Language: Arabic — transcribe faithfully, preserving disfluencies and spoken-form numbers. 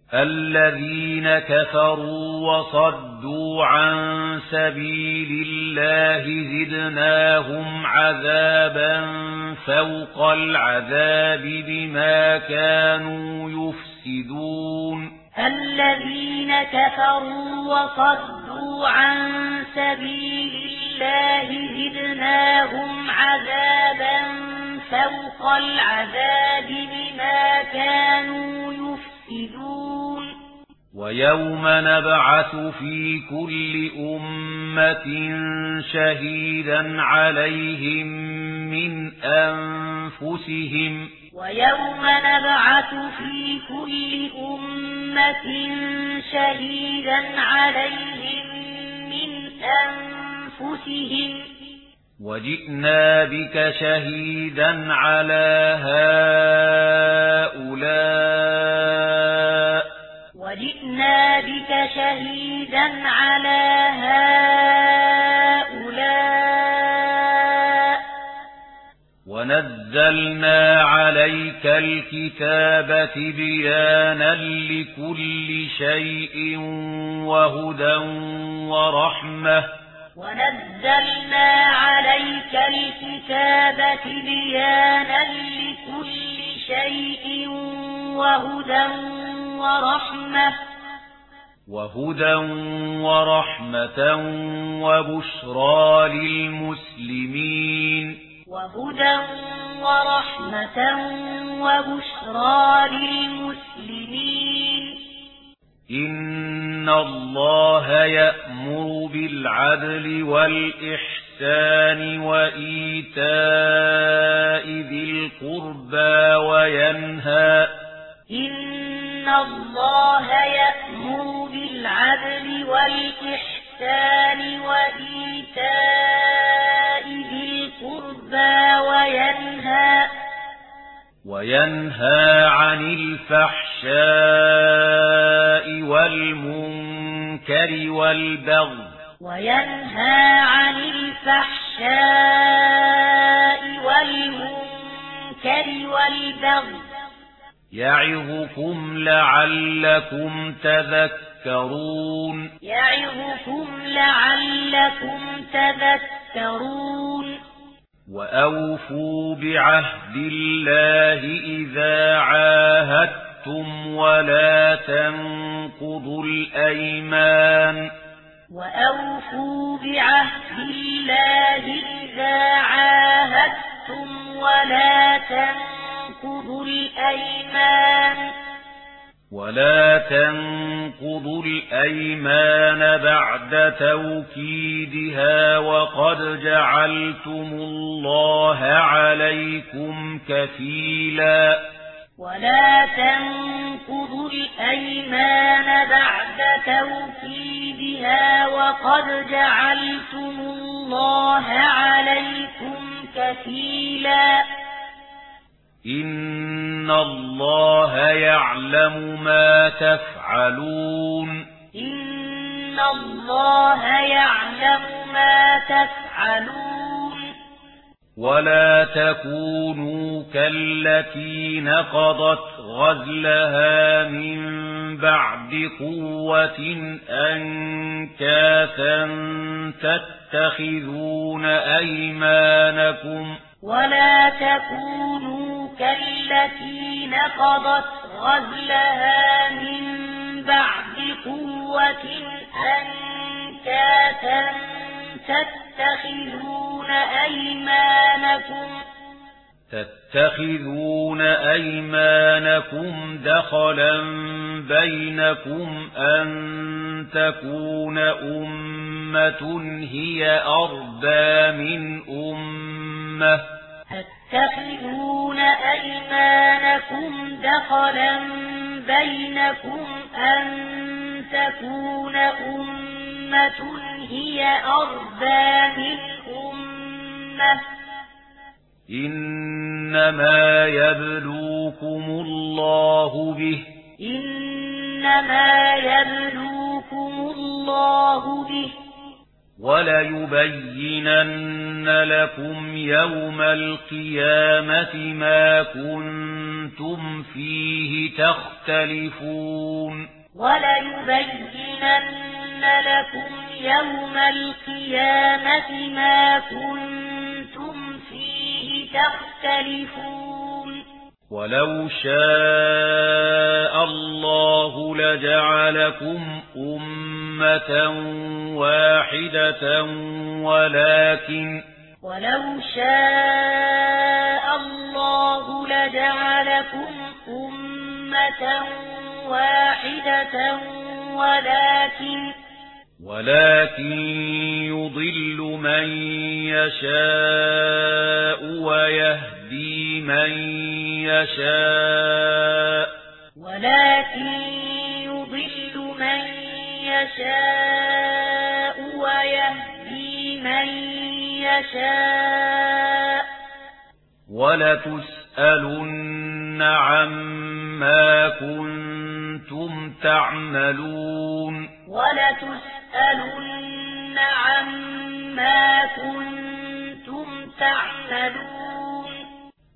الذين كفروا وصدوا عن سبيل الله زدناهم عذابا فوق العذاب بما كانوا يفسدون الذين كفروا وصدوا عن سبيل الله زدناهم عذابا فوق العذاب بما كانوا يفسدون ويوم نبعث في كل أمة شهيدا عليهم من أنفسهم ويوم نبعث في كل أمة شهيدا عليهم من أنفسهم وجئنا بك شهيدا على هؤلاء وجئنا بك شهيدا على هؤلاء ونزلنا عليك الكتاب تبيانا لكل شيء وهدى ورحمة ونزلنا عليك الكتاب تبيانا لكل شيء وهدى ورحمة وهدى ورحمة وبشرى للمسلمين وهدى ورحمة وبشرى للمسلمين إن الله يأمر بالعدل والإحسان وإيتاء ذي القربى وينهى إن الله يأمر بالعدل والإحسان وإيتاء ذي القربى وينهى وينهى عن الفحشاء والمنكر والبغي وينهى عن الفحشاء والمنكر والبغي يعظكم لعلكم تذكرون يعظكم لعلكم تذكرون وأوفوا بعهد الله إذا عاهدتم ولا تنقضوا الأيمان وأوفوا بعهد الله إذا عاهدتم ولا تنقضوا الأيمان ولا تنقضوا الأيمان بعد توكيدها وقد جعلتم الله عليكم كفيلا ولا تنقضوا الأيمان بعد توكيدها وقد جعلتم الله عليكم كفيلا إن الله يعلم ما تفعلون إن الله يعلم ما تفعلون ولا تكونوا كالتي نقضت غزلها من بعد قوة أنكاثا تتخذون أيمانكم ولا تكونوا كالتي نقضت غزلها من بعد قوة أنكاثا تتخذون أيمانكم تتخذون أيمانكم دخلا بينكم أن تكون أمة هي أربى من أمة تتخذون أيمانكم دخلا بينكم أن تكون أمة هي أربى من أمة إنما يبلوكم الله به إنما يبلوكم الله به وَلَيُبَيِّنَنَّ لَكُمْ يَوْمَ الْقِيَامَةِ مَا كُنتُمْ فِيهِ تَخْتَلِفُونَ وَلَيُبَيِّنَنَّ لَكُمْ يَوْمَ الْقِيَامَةِ مَا كُنتُمْ فِيهِ تَخْتَلِفُونَ وَلَوْ شَاءَ اللَّهُ لَجَعَلَكُمْ أُمَّةً وَاحِدَةً وَلَكِنْ وَلَوْ شَاءَ اللَّهُ لَجَعَلَكُمْ أُمَّةً واحدة ولكن ولكن يضل من يشاء ويهدي من يشاء ولكن يضل من يشاء ويهدي من يشاء ولتسألن عما كنتم تعملون ولتسألن عما كنتم تعملون